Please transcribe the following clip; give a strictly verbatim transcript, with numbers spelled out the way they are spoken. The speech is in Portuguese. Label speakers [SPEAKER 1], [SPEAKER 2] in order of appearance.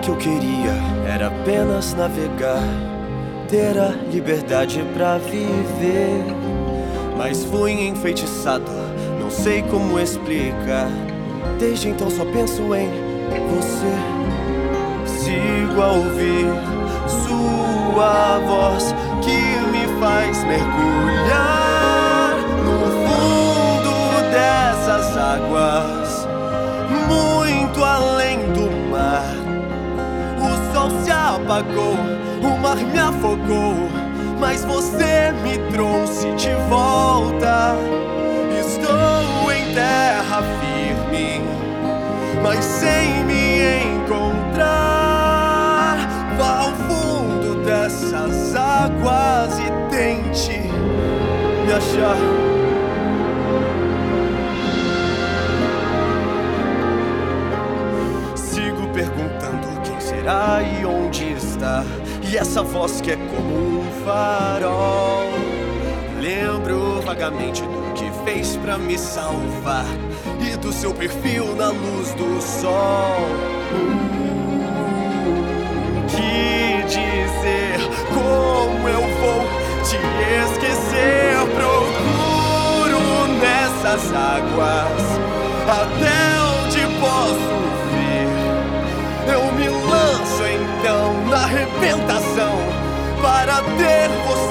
[SPEAKER 1] que eu queria era apenas navegar, ter a liberdade pra viver. Mas fui enfeitiçado, não sei como explicar. Desde então só penso em você. Sigo a ouvir sua voz que me faz mergulhar no fundo dessas águas, muito além do mar. O sol se apagou, o mar me afogou, mas você me trouxe de volta. Estou em terra firme, mas sem me encontrar. Vá ao fundo dessas águas e tente me achar. Sigo perguntando quem será e onde está, e essa voz que é como um farol. Lembro vagamente do que fez pra me salvar e do seu perfil na luz do sol. O que dizer? Como eu vou te esquecer? Procuro nessas águas até onde posso ver. Eu me lanço então na arrebentação para ter você